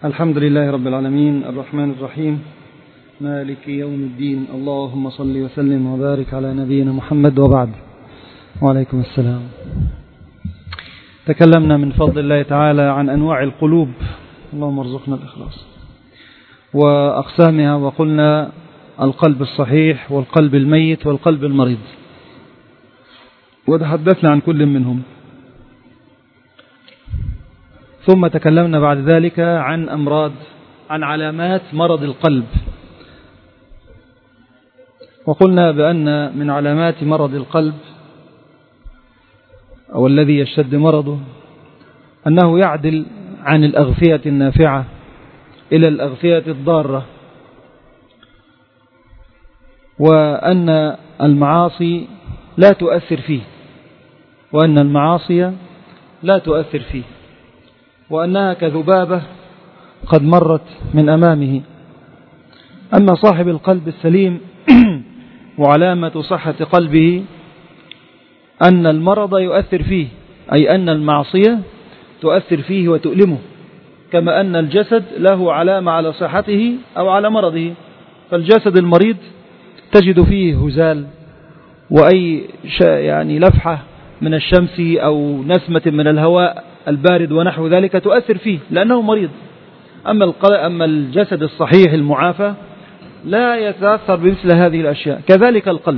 الحمد لله رب العالمين الرحمن الرحيم مالك يوم الدين. اللهم صل وسلم وبارك على نبينا محمد وبعد. وعليكم السلام. تكلمنا من فضل الله تعالى عن أنواع القلوب، اللهم ارزقنا الإخلاص، وأقسامها، وقلنا القلب الصحيح والقلب الميت والقلب المريض، وتحدثنا عن كل منهم. ثم تكلمنا بعد ذلك عن علامات مرض القلب، وقلنا بأن من علامات مرض القلب أو الذي يشتد مرضه أنه يعدل عن الأغثية النافعة إلى الأغثية الضارة، وأن المعاصي لا تؤثر فيه، وأنها كذبابة قد مرت من أمامه. أما صاحب القلب السليم وعلامة صحة قلبه أن المرض يؤثر فيه، أي أن المعصية تؤثر فيه وتؤلمه، كما أن الجسد له علامة على صحته أو على مرضه. فالجسد المريض تجد فيه هزال، وأي لفحة من الشمس أو نسمة من الهواء البارد ونحو ذلك تؤثر فيه لأنه مريض. أما الجسد الصحيح المعافى لا يتأثر بمثل هذه الأشياء. كذلك القلب.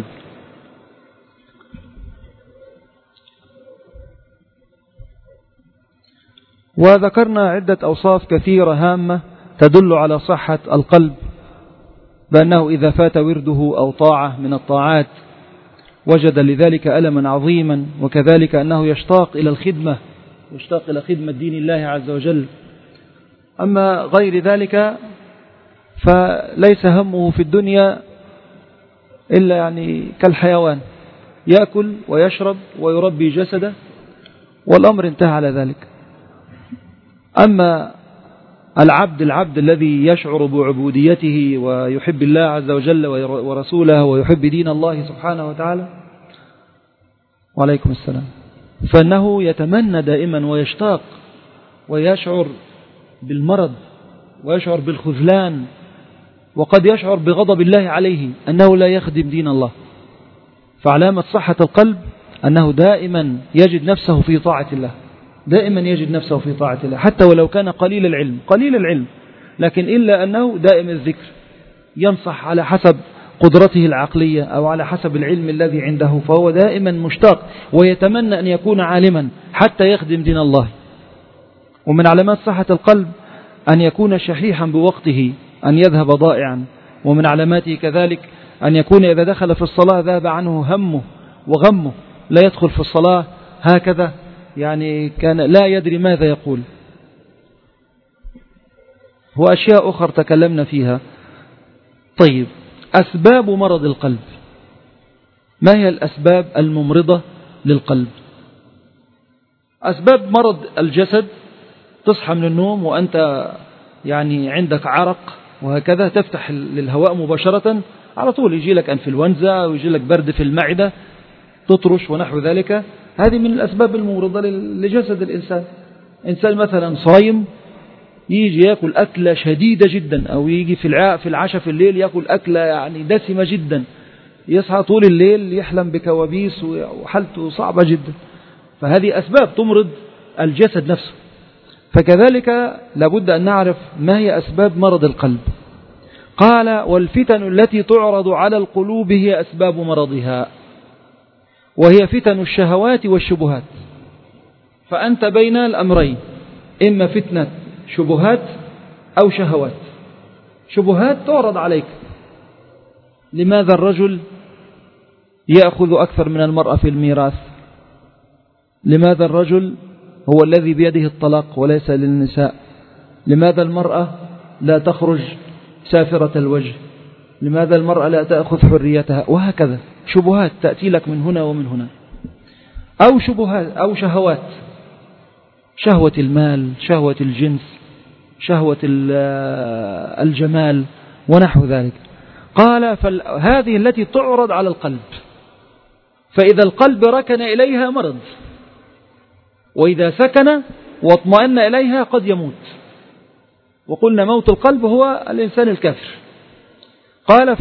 وذكرنا عدة أوصاف كثيرة هامة تدل على صحة القلب، بأنه إذا فات ورده أو طاعة من الطاعات وجد لذلك ألما عظيما، وكذلك أنه يشتاق إلى خدمة دين الله عز وجل. أما غير ذلك فليس همه في الدنيا إلا كالحيوان، يأكل ويشرب ويربي جسده، والأمر انتهى على ذلك. أما العبد الذي يشعر بعبوديته ويحب الله عز وجل ورسوله ويحب دين الله سبحانه وتعالى، وعليكم السلام، فإنه يتمنى دائما ويشتاق ويشعر بالمرض ويشعر بالخذلان، وقد يشعر بغضب الله عليه أنه لا يخدم دين الله. فعلامة صحة القلب أنه دائما يجد نفسه في طاعة الله، حتى ولو كان قليل العلم، لكن إلا أنه دائم الذكر، ينصح على حسب قدرته العقلية أو على حسب العلم الذي عنده، فهو دائما مشتاق ويتمنى أن يكون عالما حتى يخدم دين الله. ومن علامات صحة القلب أن يكون شحيحا بوقته، أن يذهب ضائعا. ومن علاماته كذلك أن يكون إذا دخل في الصلاة ذهب عنه همه وغمه، لا يدخل في الصلاة هكذا كان لا يدري ماذا يقول. وأشياء أخرى تكلمنا فيها. طيب، أسباب مرض القلب، ما هي الأسباب الممرضة للقلب؟ أسباب مرض الجسد: تصحى من النوم وأنت عندك عرق وهكذا، تفتح للهواء مباشرة، على طول يجي لك أنفلونزا ويجي لك برد في المعدة، تطرش ونحو ذلك. هذه من الأسباب الممرضة لجسد الإنسان. إنسان مثلا صايم يجي يأكل أكلة شديدة جدا، أو يجي في العشاء في الليل يأكل أكلة دسمة جدا، يصحى طول الليل يحلم بكوابيس وحالته صعبة جدا. فهذه أسباب تمرض الجسد نفسه. فكذلك لابد أن نعرف ما هي أسباب مرض القلب. قال: والفتن التي تعرض على القلوب هي أسباب مرضها، وهي فتن الشهوات والشبهات. فأنت بين الأمرين، إما فتنة شبهات أو شهوات. شبهات تعرض عليك: لماذا الرجل يأخذ أكثر من المرأة في الميراث؟ لماذا الرجل هو الذي بيده الطلاق وليس للنساء؟ لماذا المرأة لا تخرج سافرة الوجه؟ لماذا المرأة لا تأخذ حريتها؟ وهكذا شبهات تأتي لك من هنا ومن هنا. أو شبهات أو شهوات: شهوة المال، شهوة الجنس، شهوة الجمال ونحو ذلك. قال: هذه التي تعرض على القلب، فإذا القلب ركن إليها مرض، وإذا سكن واطمأن إليها قد يموت. وقلنا موت القلب هو الإنسان الكافر. قال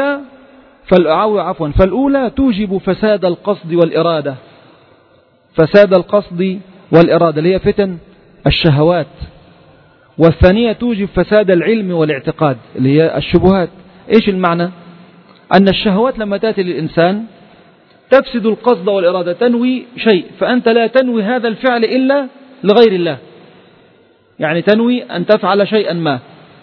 فالأولى توجب فساد القصد والإرادة، فساد القصد والإرادة اللي هي فتن الشهوات. والثانية توجب فساد العلم والاعتقاد اللي هي الشبهات. إيش المعنى؟ أن الشهوات لما تأتي للإنسان تفسد القصد والإرادة، تنوي شيء فأنت لا تنوي هذا الفعل إلا لغير الله، يعني تنوي أن تفعل شيئا ما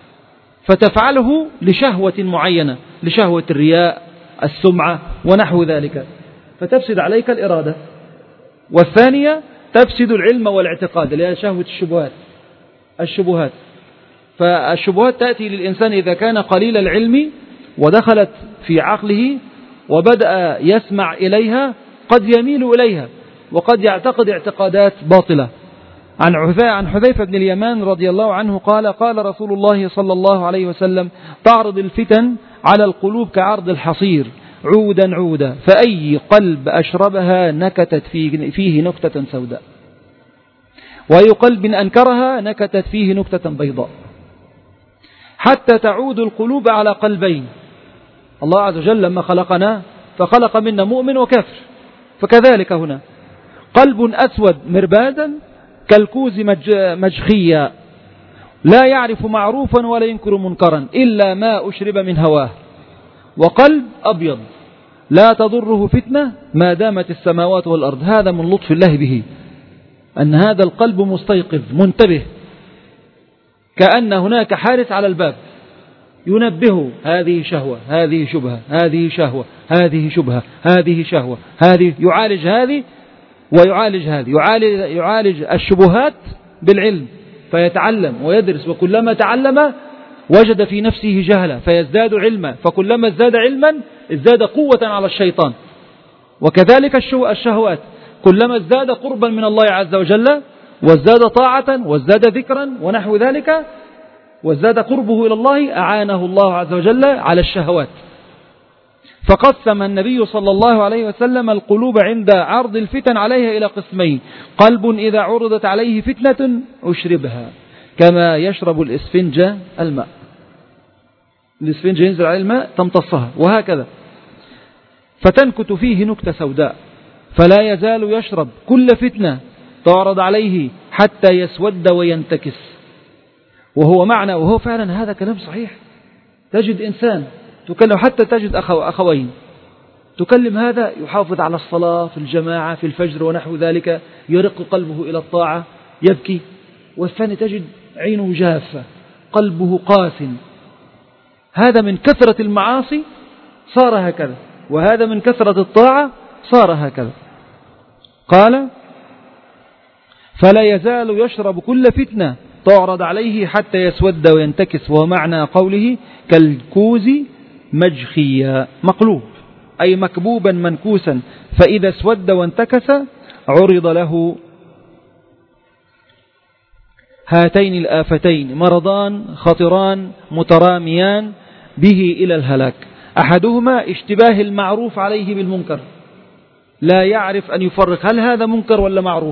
فتفعله لشهوة معينة، لشهوة الرياء، السمعة ونحو ذلك، فتفسد عليك الإرادة. والثانية تفسد العلم والاعتقاد اللي هي شهوة الشبهات. فالشبهات تأتي للإنسان إذا كان قليل العلم ودخلت في عقله وبدأ يسمع إليها قد يميل إليها وقد يعتقد اعتقادات باطلة. عن حذيفة بن اليمان رضي الله عنه قال قال رسول الله صلى الله عليه وسلم تعرض الفتن على القلوب كعرض الحصير عودا عودا، فأي قلب أشربها نكتت فيه نكتة سوداء، وأي قلب أنكرها نكتت فيه نكتة بيضاء، حتى تعود القلوب على قلبين. الله عز وجل لما خلقنا فخلق منا مؤمن وكافر، فكذلك هنا قلب أسود مربادا كالكوز مجخيا لا يعرف معروفا ولا ينكر منكرا إلا ما أشرب من هواه، وقلب أبيض لا تضره فتنة ما دامت السماوات والأرض. هذا من لطف الله به، أن هذا القلب مستيقظ منتبه، كأن هناك حارس على الباب ينبهه هذه شهوة، هذه شبهة، هذه شهوة، هذه شبهة، هذه شهوة، هذه يعالج هذه ويعالج هذه، يعالج الشبهات بالعلم فيتعلم ويدرس، وكلما تعلم وجد في نفسه جهلا فيزداد علما، فكلما ازداد علما ازداد قوة على الشيطان. وكذلك الشهوات كلما ازداد قربا من الله عز وجل وازداد طاعة وازداد ذكرا ونحو ذلك وازداد قربه إلى الله أعانه الله عز وجل على الشهوات. فقسم النبي صلى الله عليه وسلم القلوب عند عرض الفتن عليها إلى قسمين: قلب إذا عرضت عليه فتنة أشربها كما يشرب الإسفنج الماء، الإسفنج ينزل عليه الماء تمتصها، وهكذا فتنكت فيه نكتة سوداء، فلا يزال يشرب كل فتنة تعرض عليه حتى يسود وينتكس. وهو معنى، وهو فعلا هذا كلام صحيح. تجد إنسان تكلم، حتى تجد أخوين تكلم هذا يحافظ على الصلاة في الجماعة في الفجر ونحو ذلك، يرق قلبه إلى الطاعة يبكي، والثاني تجد عينه جافة قلبه قاس. هذا من كثرة المعاصي صار هكذا، وهذا من كثرة الطاعة صار هكذا. قال فلا يزال يشرب كل فتنة تعرض عليه حتى يسود وينتكس، وهو معنى قوله كالكوز مجخيا، مقلوب أي مكبوبا منكوسا، فإذا اسود وانتكس عرض له هاتين الآفتين مرضان خطران متراميان به إلى الهلاك: أحدهما اشتباه المعروف عليه بالمنكر، لا يعرف أن يفرق هل هذا منكر ولا معروف.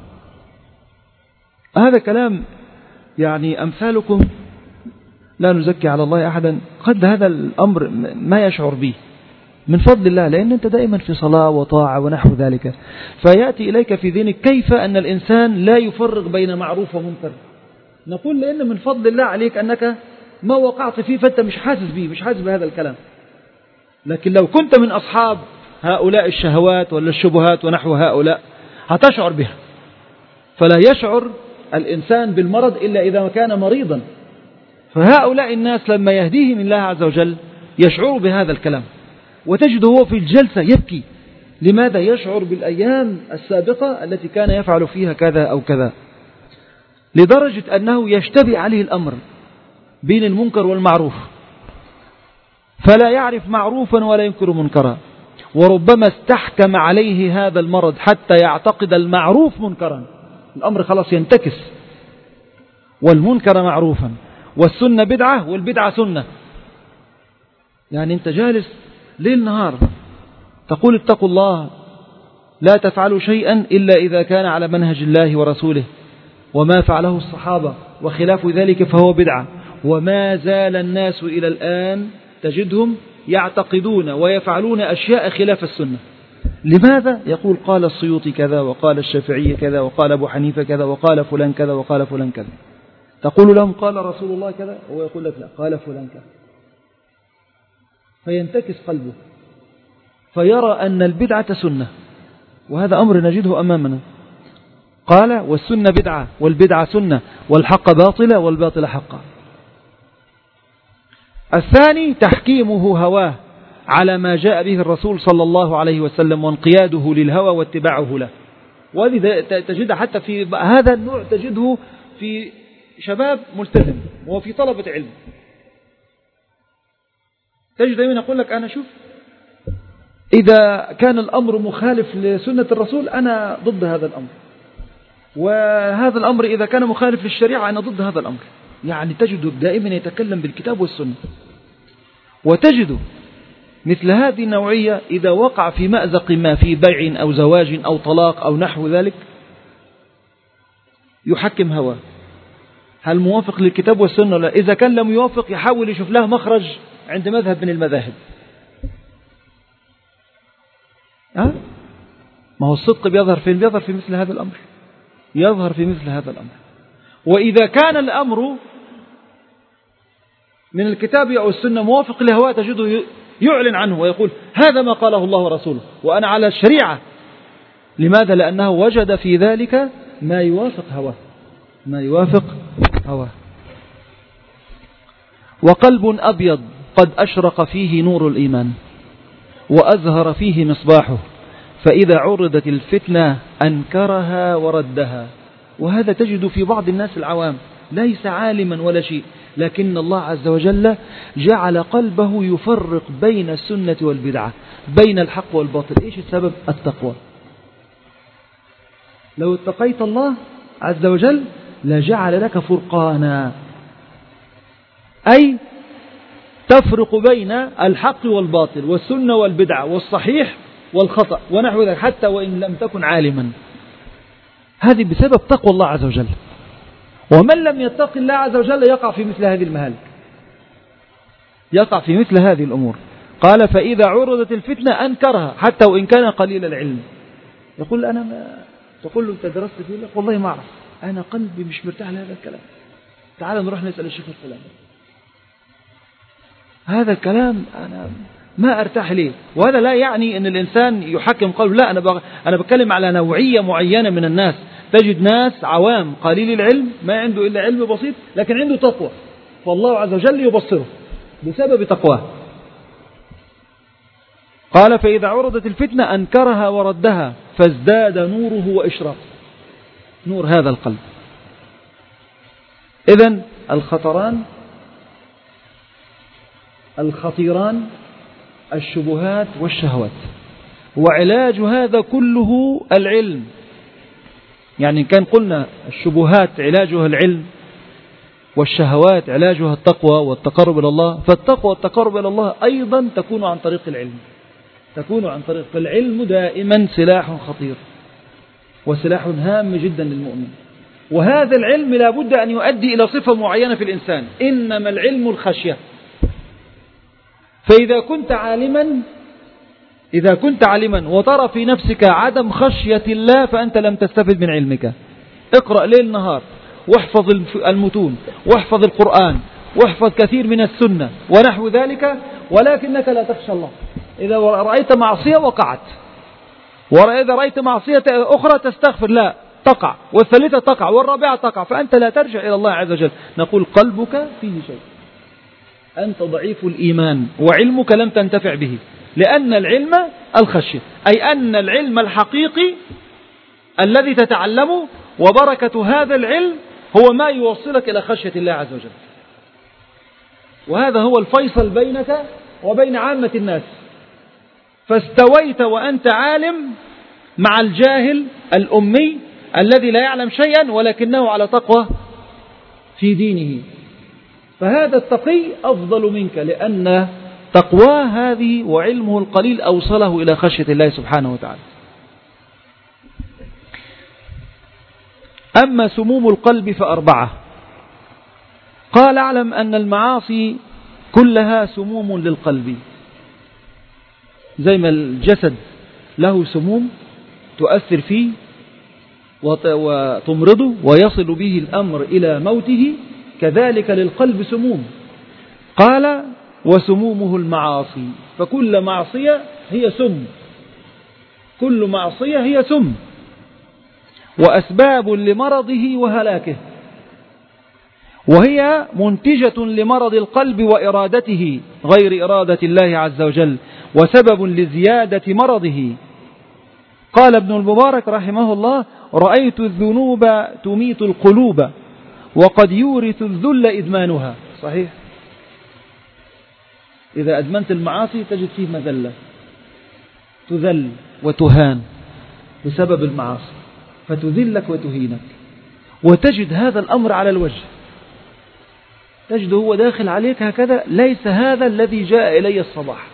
هذا كلام يعني أمثالكم لا نزكي على الله أحدا، قد هذا الأمر ما يشعر به من فضل الله، لأن أنت دائما في صلاة وطاعة ونحو ذلك، فيأتي إليك في ذهنك كيف أن الإنسان لا يفرق بين معروف ومنكر. نقول لأن من فضل الله عليك أنك ما وقعت فيه، فأنت مش حاسس به، مش حاسس بهذا الكلام. لكن لو كنت من أصحاب هؤلاء الشهوات ولا الشبهات ونحو هؤلاء هتشعر بها. فلا يشعر الإنسان بالمرض إلا إذا كان مريضا، فهؤلاء الناس لما يهديهم الله عز وجل يشعر بهذا الكلام، وتجده هو في الجلسة يبكي. لماذا؟ يشعر بالأيام السابقة التي كان يفعل فيها كذا أو كذا، لدرجة أنه يشتبه عليه الأمر بين المنكر والمعروف، فلا يعرف معروفا ولا ينكر منكرا، وربما استحكم عليه هذا المرض حتى يعتقد المعروف منكرا، الأمر خلاص ينتكس، والمنكر معروفا، والسنة بدعة والبدعة سنة. يعني أنت جالس ليل نهار تقول اتقوا الله، لا تفعلوا شيئا إلا إذا كان على منهج الله ورسوله وما فعله الصحابة وخلاف ذلك فهو بدعة. وما زال الناس إلى الآن تجدهم يعتقدون ويفعلون أشياء خلاف السنة. لماذا؟ يقول قال السيوطي كذا، وقال الشافعي كذا، وقال أبو حنيفة كذا، وقال فلان كذا، وقال فلان كذا. تقول لهم قال رسول الله كذا، هو يقول لك لا، قال فلان كذا. فينتكس قلبه فيرى أن البدعة سنة، وهذا أمر نجده أمامنا. قال والسنة بدعة، والبدعة سنة، والحق باطلة، والباطل حقا. الثاني تحكيمه هواه على ما جاء به الرسول صلى الله عليه وسلم، وانقياده للهوى واتباعه له. وهذه تجد حتى في هذا النوع، تجده في شباب ملتزم وفي طلبة علم. تجد دائما يقول لك أنا شوف إذا كان الأمر مخالف لسنة الرسول أنا ضد هذا الأمر، وهذا الأمر إذا كان مخالف للشريعة أنا ضد هذا الأمر. يعني تجد دائما يتكلم بالكتاب والسنة. وتجد مثل هذه النوعية إذا وقع في مأزق ما، في بيع أو زواج أو طلاق أو نحو ذلك، يحكم هواه هل موافق للكتاب والسنة ولا. إذا كان لم يوافق يحاول يشوف له مخرج عند مذهب من المذاهب. ما هو الصدق بيظهر فين؟ بيظهر في مثل هذا الأمر، يظهر في مثل هذا الأمر. وإذا كان الأمر من الكتاب أو السنة موافق لهواه تجده يعلن عنه ويقول هذا ما قاله الله ورسوله وأنا على الشريعة. لماذا؟ لأنه وجد في ذلك ما يوافق هواه، ما يوافق هواه. وقلب أبيض قد أشرق فيه نور الإيمان وأزهر فيه مصباحه، فإذا عرضت الفتنة أنكرها وردها. وهذا تجد في بعض الناس العوام ليس عالما ولا شيء، لكن الله عز وجل جعل قلبه يفرق بين السنة والبدعة، بين الحق والباطل. إيش السبب؟ التقوى. لو اتقيت الله عز وجل لجعل لك فرقانا، أي تفرق بين الحق والباطل والسنة والبدعة والصحيح والخطأ ونحو ذلك، حتى وإن لم تكن عالما. هذه بسبب تقوى الله عز وجل. ومن لم يتق الله عز وجل يقع في مثل هذه المهالك، يقع في مثل هذه الأمور. قال فإذا عرضت الفتنة أنكرها حتى وإن كان قليل العلم. يقول أنا ما تقول له أنت درست فيه؟ يقول لك والله ما أعرف، أنا قلبي مش مرتاح لهذا الكلام، تعال نروح نسأل الشيخ الفلاني. هذا الكلام أنا ما أرتاح ليه. وهذا لا يعني أن الإنسان يحكم قلبه، لا، أنا بتكلم على نوعية معينة من الناس. تجد ناس عوام قليل العلم ما عنده إلا علم بسيط لكن عنده تقوى، فالله عز وجل يبصره بسبب تقواه. قال فإذا عرضت الفتنة أنكرها وردها فازداد نوره وإشراقه، نور هذا القلب. إذن الخطيران الشبهات والشهوات، وعلاج هذا كله العلم. يعني كان قلنا الشبهات علاجها العلم، والشهوات علاجها التقوى والتقرب إلى الله، فالتقوى والتقرب إلى الله أيضا تكون عن طريق العلم، تكون عن طريق. فالعلم دائما سلاح خطير وسلاح هام جدا للمؤمن. وهذا العلم لا بد أن يؤدي إلى صفة معينة في الإنسان، إنما العلم الخشية. فإذا كنت عالما وترى في نفسك عدم خشية الله فأنت لم تستفد من علمك. اقرأ ليل نهار واحفظ المتون واحفظ القرآن واحفظ كثير من السنة ونحو ذلك، ولكنك لا تخشى الله. إذا رأيت معصية وقعت، وإذا رأيت معصية أخرى تستغفر، لا تقع، والثالثة تقع، والرابعة تقع، فأنت لا ترجع إلى الله عز وجل. نقول قلبك فيه شيء، أنت ضعيف الإيمان وعلمك لم تنتفع به، لأن العلم الخشية، أي أن العلم الحقيقي الذي تتعلمه وبركة هذا العلم هو ما يوصلك إلى خشية الله عز وجل. وهذا هو الفيصل بينك وبين عامة الناس. فاستويت وأنت عالم مع الجاهل الأمي الذي لا يعلم شيئا ولكنه على تقوى في دينه، فهذا التقي أفضل منك، لأن تقواه هذه وعلمه القليل أوصله إلى خشية الله سبحانه وتعالى. أما سموم القلب فأربعة. قال اعلم أن المعاصي كلها سموم للقلب، زي ما الجسد له سموم تؤثر فيه وتمرضه ويصل به الأمر إلى موته، كذلك للقلب سموم. قال وسمومه المعاصي، فكل معصية هي سم، كل معصية هي سم، وأسباب لمرضه وهلاكه، وهي منتجة لمرض القلب وإرادته غير إرادة الله عز وجل، وسبب لزيادة مرضه. قال ابن المبارك رحمه الله: رأيت الذنوب تميت القلوب وقد يورث الذل إدمانها. صحيح، إذا أدمنت المعاصي تجد فيه مذلة، تذل وتهان بسبب المعاصي، فتذلك وتهينك، وتجد هذا الأمر على الوجه، تجد هو داخل عليك هكذا، ليس هذا الذي جاء إلي الصباح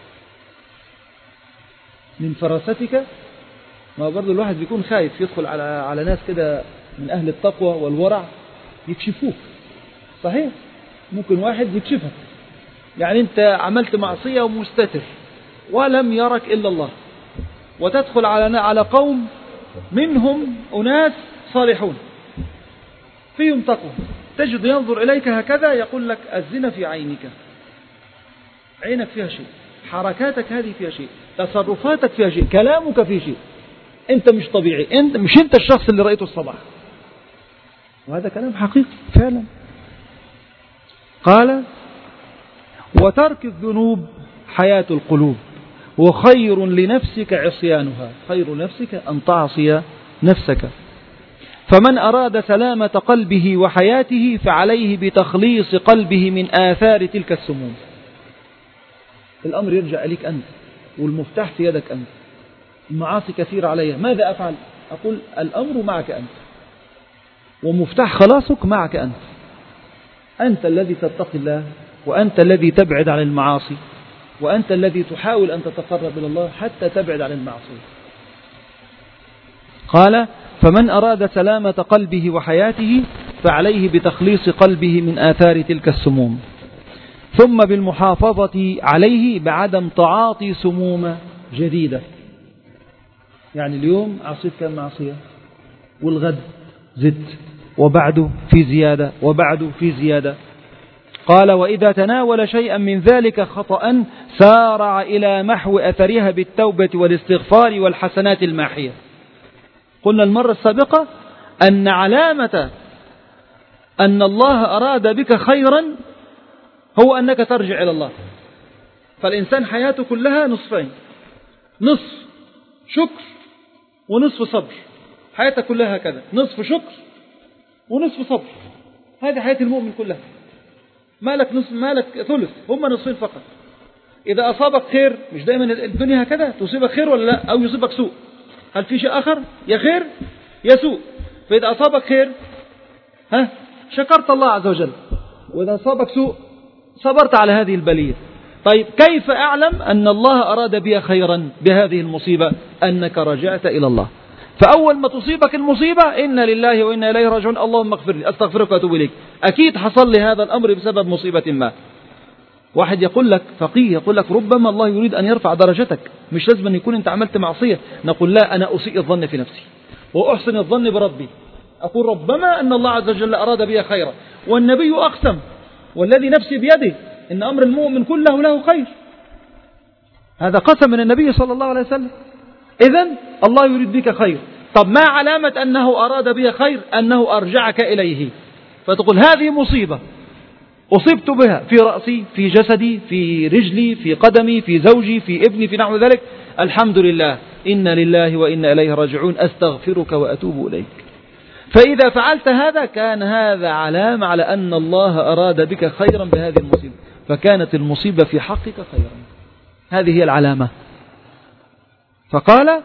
من فراستك. ما برضو الواحد بيكون خايف يدخل على ناس كده من أهل التقوى والورع يكشفوك. صحيح، ممكن واحد يكشفك، يعني أنت عملت معصية ومستتر ولم يرك إلا الله، وتدخل على قوم منهم أناس صالحون فيهم تقوى، تجد ينظر إليك هكذا يقول لك الزنا في عينك، عينك فيها شيء، حركاتك هذه فيها شيء، تصرفاتك فيها شيء، كلامك فيه شيء، أنت مش طبيعي، أنت مش أنت الشخص اللي رأيته الصباح. وهذا كلام حقيقي فعلا. قال وترك الذنوب حياة القلوب، وخير لنفسك عصيانها، خير نفسك أن تعصي نفسك. فمن أراد سلامة قلبه وحياته فعليه بتخليص قلبه من آثار تلك السموم. الأمر يرجع إليك أنت، والمفتاح في يدك أنت. المعاصي كثيرة علي، ماذا أفعل؟ أقول الأمر معك أنت، ومفتاح خلاصك معك أنت. أنت الذي تتقي الله، وأنت الذي تبعد عن المعاصي، وأنت الذي تحاول أن تتقرب إلى الله حتى تبعد عن المعصية. قال فمن أراد سلامة قلبه وحياته فعليه بتخليص قلبه من آثار تلك السموم، ثم بالمحافظة عليه بعدم تعاطي سموم جديدة. يعني اليوم عصيت كم معصية، والغد زدت، وبعده في زيادة، وبعده في زيادة. قال وإذا تناول شيئا من ذلك خطأ سارع إلى محو أثرها بالتوبة والاستغفار والحسنات الماحية. قلنا المرة السابقة أن علامة أن الله أراد بك خيرا هو أنك ترجع إلى الله. فالإنسان حياته كلها نصفين، نصف شكر ونصف صبر، حياتك كلها هكذا، نصف شكر ونصف صبر. هذه حياة المؤمن كلها. مالك نصف، مالك ثلث، هم نصفين فقط. إذا أصابك خير، مش دائما الدنيا هكذا تصيبك خير ولا لا، أو يصيبك سوء، هل في شيء آخر؟ يا خير يا سوء. فإذا أصابك خير شكرت الله عز وجل، وإذا أصابك سوء صبرت على هذه البلية. طيب كيف أعلم أن الله أراد بي خيرا بهذه المصيبة؟ أنك رجعت إلى الله. فأول ما تصيبك المصيبة إنا لله وإنا إليه راجعون، اللهم اغفر لي، أستغفرك وأتوب إليك، أكيد حصل لي هذا الأمر بسبب مصيبة ما. واحد يقول لك، فقيه يقول لك ربما الله يريد أن يرفع درجتك، مش لازم أن يكون أنت عملت معصية. نقول لا، أنا أسيء الظن في نفسي وأحسن الظن بربي، أقول ربما أن الله عز وجل أراد بي خيرا، والنبي أقسم والذي نفسي بيده إن أمر المؤمن كله له خير. هذا قسم من النبي صلى الله عليه وسلم. إذن الله يريد بك خير. طب ما علامة أنه أراد بي خير؟ أنه أرجعك إليه، فتقول هذه مصيبة أصبت بها في رأسي، في جسدي، في رجلي، في قدمي، في زوجي، في ابني، في نحو ذلك، الحمد لله، إنا لله وإنا إليه راجعون، أستغفرك وأتوب إليك. فإذا فعلت هذا كان هذا علامة على أن الله أراد بك خيرا بهذه المصيبة، فكانت المصيبة في حقك خيرا. هذه هي العلامة. فقال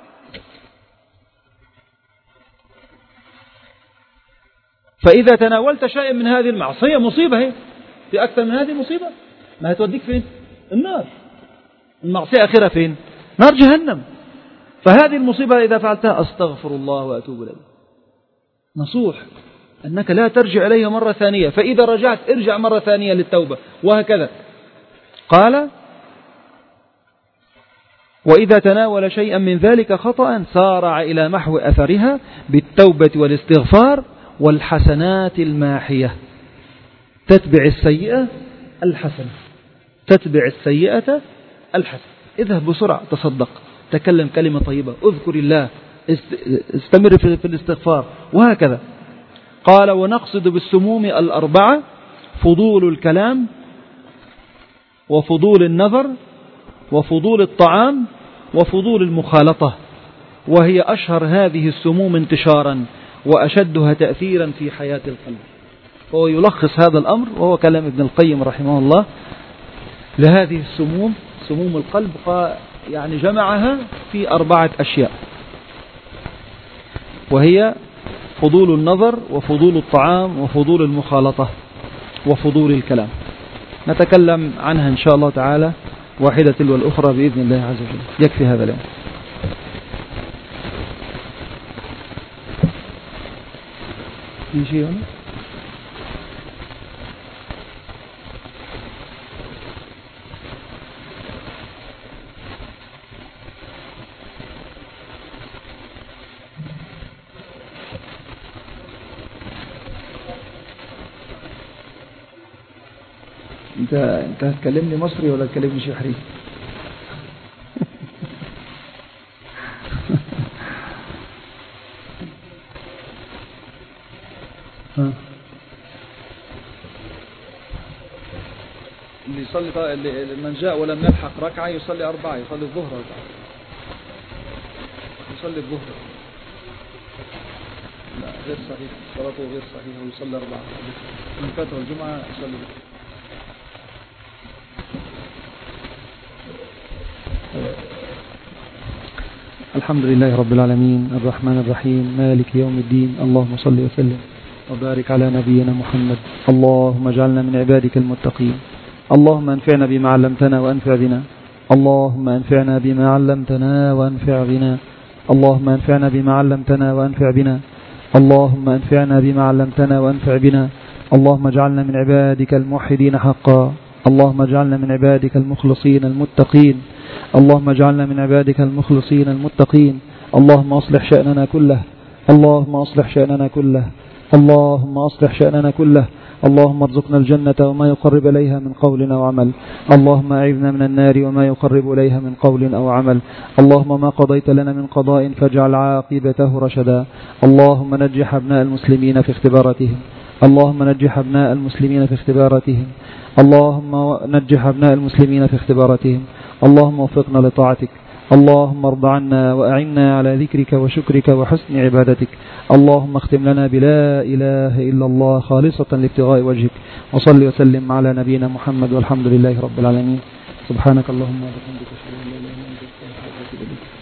فإذا تناولت شيئا من هذه المعصية، مصيبة هي، في أكثر من هذه مصيبة، ما هتوديك فين؟ النار. المعصية آخرها فين؟ نار جهنم. فهذه المصيبة إذا فعلتها أستغفر الله وأتوب إليه، نصوح أنك لا ترجع إليه مرة ثانية، فإذا رجعت ارجع مرة ثانية للتوبة، وهكذا. قال: وإذا تناول شيئا من ذلك خطأ سارع إلى محو أثرها بالتوبة والاستغفار والحسنات الماحية. تتبع السيئة الحسنة، تتبع السيئة الحسنة. اذهب بسرعة، تصدق، تكلم كلمة طيبة، اذكر الله، استمر في الاستغفار، وهكذا. قال: ونقصد بالسموم الأربعة: فضول الكلام، وفضول النظر، وفضول الطعام، وفضول المخالطة، وهي أشهر هذه السموم انتشارا وأشدها تأثيرا في حياة القلب. هو يلخص هذا الأمر، وهو كلام ابن القيم رحمه الله لهذه السموم، سموم القلب، يعني جمعها في 4 أشياء، وهي فضول النظر، وفضول الطعام، وفضول المخالطة، وفضول الكلام. نتكلم عنها إن شاء الله تعالى واحدة تلو الأخرى بإذن الله عز وجل. يكفي هذا اليوم. في شيء هنا؟ انت هتكلمني مصري ولا هتكلمني شحري؟ اللي يصلي، من جاء ولم يلحق ركعة يصلي 4، يصلي الظهر 4، يصلي الظهر. لا، غير صحيح، صلاته غير صحيحة، ويصلي 4. من فاته الجمعة يصلي 4. الحمد لله رب العالمين، الرحمن الرحيم، مالك يوم الدين. اللهم صل وسلم وبارك على نبينا محمد. اللهم اجعلنا من عبادك المتقين. اللهم انفعنا بما علمتنا وانفع بنا. اللهم انفعنا بما علمتنا وانفع بنا. اللهم انفعنا بما علمتنا وانفع بنا. اللهم انفعنا بما علمتنا وانفع بنا. اللهم اجعلنا من عبادك الموحدين حقا. اللهم اجعلنا من عبادك المخلصين المتقين. اللهم اجعلنا من عبادك المخلصين المتقين. اللهم اصلح شأننا كله. اللهم اصلح شأننا كله. اللهم اصلح شأننا كله. اللهم ارزقنا الجنة وما يقرب إليها من قول أو عمل. اللهم أعذنا من النار وما يقرب إليها من قول أو عمل. اللهم ما قضيت لنا من قضاء فاجعل عاقبته رشدا. اللهم نجح أبناء المسلمين في اختباراتهم. اللهم نجح أبناء المسلمين في اختباراتهم. اللهم نجح أبناء المسلمين في اختباراتهم. اللهم وفقنا لطاعتك. اللهم ارض عنا وأعنا على ذكرك وشكرك وحسن عبادتك. اللهم اختم لنا بلا إله إلا الله خالصة لابتغاء وجهك. وصل وسلم على نبينا محمد، والحمد لله رب العالمين. سبحانك اللهم وبحمدك، أشهد أن لا إله إلا أنت، أستغفرك وأتوب إليك.